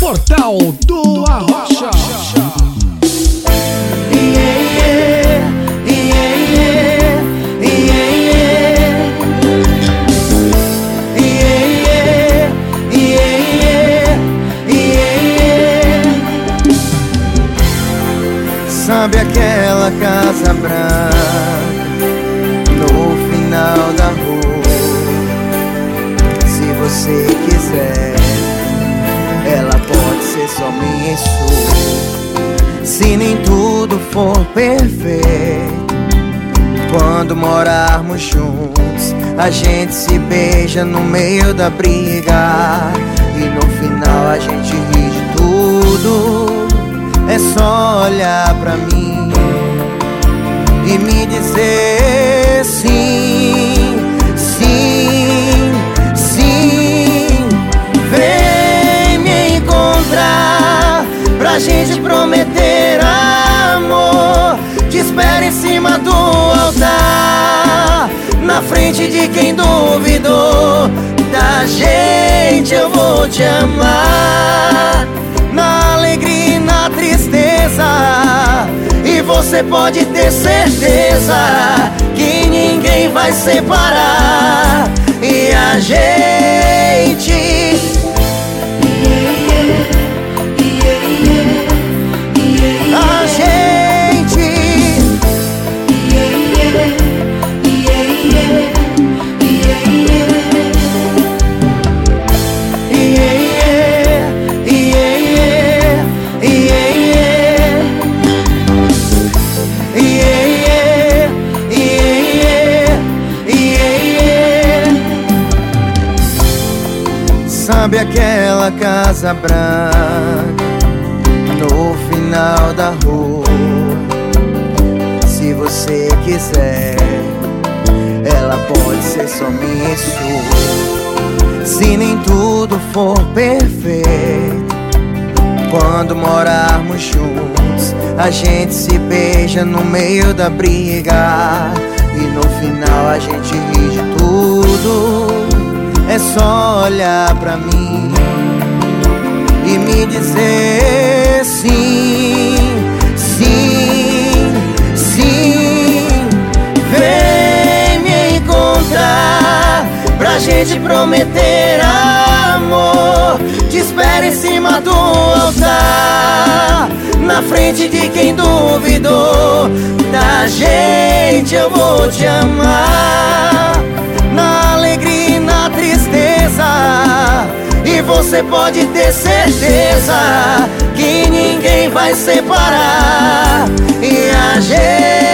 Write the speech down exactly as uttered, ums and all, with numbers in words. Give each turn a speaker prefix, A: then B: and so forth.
A: Portal do Arrocha.
B: Sabe aquela casa branca no final da rua? Se você quiser, ela pode ser só minha e sua. Se nem tudo for perfeito, quando morarmos juntos, a gente se beija no meio da briga, e no final a gente ri de tudo. É só olhar pra mim e me dizer sim, sim, sim. Vem me encontrar pra gente prometer amor. Te espero em cima do altar, na frente de quem duvidou da gente. Eu vou te amar na alegria e na tristeza, e você pode ter certeza que ninguém vai separar. E a gente A gente Sabe aquela casa branca no final da rua? Se você quiser, ela pode ser só minha e sua. Se nem tudo for perfeito, quando morarmos juntos, a gente se beija no meio da briga, e no final a gente ri de tudo. É só olhar pra mim e me dizer sim, sim, sim. Vem me encontrar pra gente prometer amor. Te espero em cima do altar, na frente de quem duvidou da gente. Eu vou te amar na alegria e na tristeza, e você pode ter certeza que ninguém vai separar. E a gente